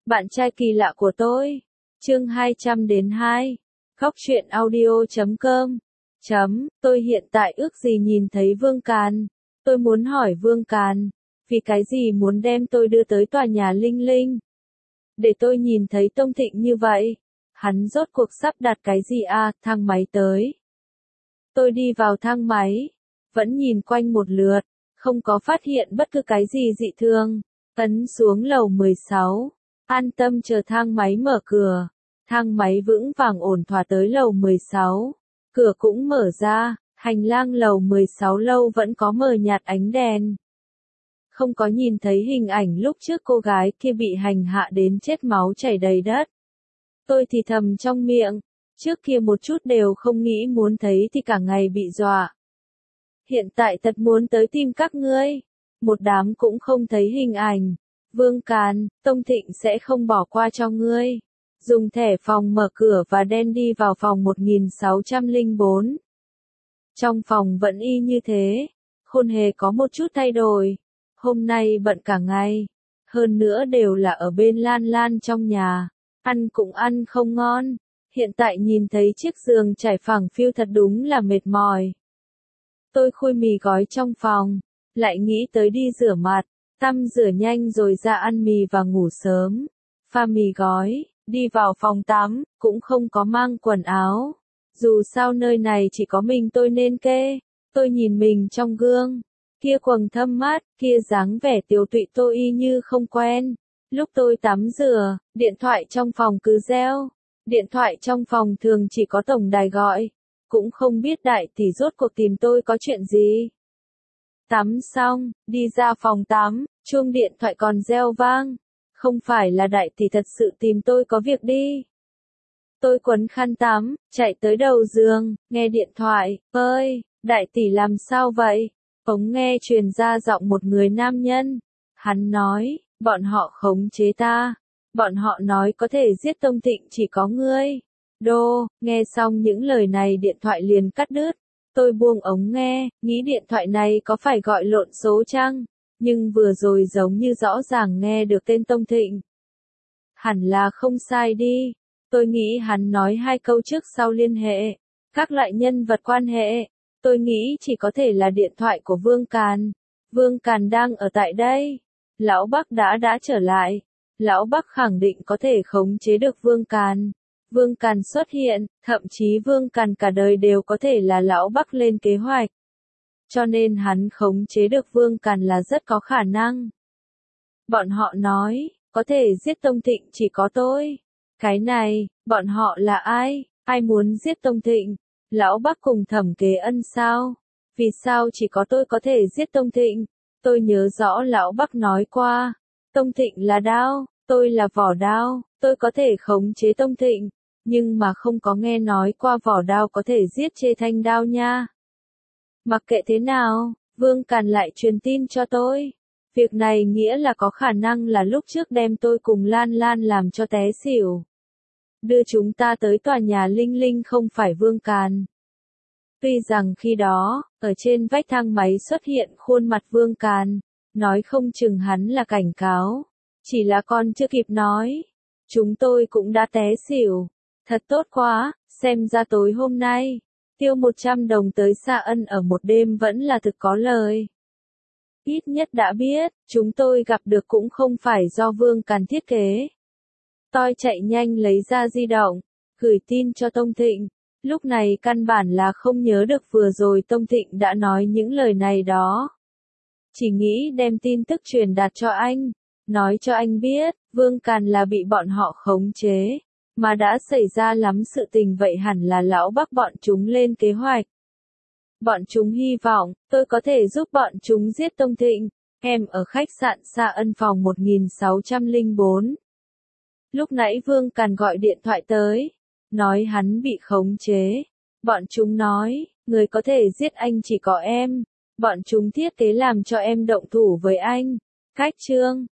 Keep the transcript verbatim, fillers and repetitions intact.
Bạn trai kỳ lạ của tôi. Chương hai trăm đến hai. Khóc chuyện audio chấm com. Chấm, tôi hiện tại ước gì nhìn thấy Vương Càn. Tôi muốn hỏi Vương Càn, vì cái gì muốn đem tôi đưa tới tòa nhà Linh Linh? Để tôi nhìn thấy Tông Thịnh như vậy. Hắn rốt cuộc sắp đặt cái gì à, thang máy tới. Tôi đi vào thang máy, vẫn nhìn quanh một lượt, không có phát hiện bất cứ cái gì dị thường. Ấn xuống lầu mười sáu, an tâm chờ thang máy mở cửa. Thang máy vững vàng ổn thỏa tới lầu mười sáu. Cửa cũng mở ra, hành lang lầu mười sáu lâu vẫn có mờ nhạt ánh đèn. Không có nhìn thấy hình ảnh lúc trước cô gái kia bị hành hạ đến chết máu chảy đầy đất. Tôi thì thầm trong miệng, trước kia một chút đều không nghĩ muốn thấy thì cả ngày bị dọa. Hiện tại thật muốn tới tìm các ngươi. Một đám cũng không thấy hình ảnh. Vương Càn, Tông Thịnh sẽ không bỏ qua cho ngươi. Dùng thẻ phòng mở cửa và đen đi vào phòng một nghìn sáu trăm lẻ bốn. Trong phòng vẫn y như thế, không hề có một chút thay đổi. Hôm nay bận cả ngày, hơn nữa đều là ở bên Lan Lan trong nhà, ăn cũng ăn không ngon. Hiện tại nhìn thấy chiếc giường trải phẳng phiu thật đúng là mệt mỏi. Tôi khui mì gói trong phòng, lại nghĩ tới đi rửa mặt, tắm rửa nhanh rồi ra ăn mì và ngủ sớm. Pha mì gói, đi vào phòng tắm, cũng không có mang quần áo. Dù sao nơi này chỉ có mình tôi nên kê. Tôi nhìn mình trong gương, kia quầng thâm mắt, kia dáng vẻ tiều tụy tôi y như không quen. Lúc tôi tắm rửa, điện thoại trong phòng cứ reo. Điện thoại trong phòng thường chỉ có tổng đài gọi. Cũng không biết đại tỷ rốt cuộc tìm tôi có chuyện gì. Tắm xong, đi ra phòng tắm, chuông điện thoại còn reo vang. Không phải là đại tỷ thật sự tìm tôi có việc đi. Tôi quấn khăn tắm, chạy tới đầu giường, nghe điện thoại. Ơi, đại tỷ làm sao vậy? Ống nghe truyền ra giọng một người nam nhân. Hắn nói, bọn họ khống chế ta. Bọn họ nói có thể giết Tông Thịnh chỉ có ngươi. Đô, nghe xong những lời này điện thoại liền cắt đứt. Tôi buông ống nghe, nghĩ điện thoại này có phải gọi lộn số chăng? Nhưng vừa rồi giống như rõ ràng nghe được tên Tông Thịnh. Hẳn là không sai đi. Tôi nghĩ hắn nói hai câu trước sau liên hệ. Các loại nhân vật quan hệ. Tôi nghĩ chỉ có thể là điện thoại của Vương Càn. Vương Càn đang ở tại đây. Lão Bắc đã đã trở lại. Lão Bắc khẳng định có thể khống chế được Vương Càn. Vương Càn xuất hiện, thậm chí Vương Càn cả đời đều có thể là Lão Bắc lên kế hoạch. Cho nên hắn khống chế được Vương Càn là rất có khả năng. Bọn họ nói, có thể giết Tông Thịnh chỉ có tôi. Cái này, bọn họ là ai? Ai muốn giết Tông Thịnh? Lão Bắc cùng Thẩm Kế Ân sao? Vì sao chỉ có tôi có thể giết Tông Thịnh? Tôi nhớ rõ Lão Bắc nói qua. Tông Thịnh là đao, tôi là vỏ đao, tôi có thể khống chế Tông Thịnh. Nhưng mà không có nghe nói qua vỏ đao có thể giết Chê Thanh đao nha. Mặc kệ thế nào, Vương Càn lại truyền tin cho tôi. Việc này nghĩa là có khả năng là lúc trước đem tôi cùng Lan Lan làm cho té xỉu. Đưa chúng ta tới tòa nhà Linh Linh không phải Vương Càn. Tuy rằng khi đó, ở trên vách thang máy xuất hiện khuôn mặt Vương Càn, nói không chừng hắn là cảnh cáo. Chỉ là con chưa kịp nói. Chúng tôi cũng đã té xỉu. Thật tốt quá, xem ra tối hôm nay, tiêu một trăm đồng tới Sa Ân ở một đêm vẫn là thực có lời. Ít nhất đã biết, chúng tôi gặp được cũng không phải do Vương Càn thiết kế. Tôi chạy nhanh lấy ra di động, gửi tin cho Tông Thịnh. Lúc này căn bản là không nhớ được vừa rồi Tông Thịnh đã nói những lời này đó. Chỉ nghĩ đem tin tức truyền đạt cho anh, nói cho anh biết, Vương Càn là bị bọn họ khống chế. Mà đã xảy ra lắm sự tình vậy hẳn là Lão Bắc bọn chúng lên kế hoạch. Bọn chúng hy vọng, tôi có thể giúp bọn chúng giết Tông Thịnh. Em ở khách sạn Sa Ân phòng một nghìn sáu trăm lẻ bốn. Lúc nãy Vương Càn gọi điện thoại tới. Nói hắn bị khống chế. Bọn chúng nói, người có thể giết anh chỉ có em. Bọn chúng thiết kế làm cho em động thủ với anh. Cách chương.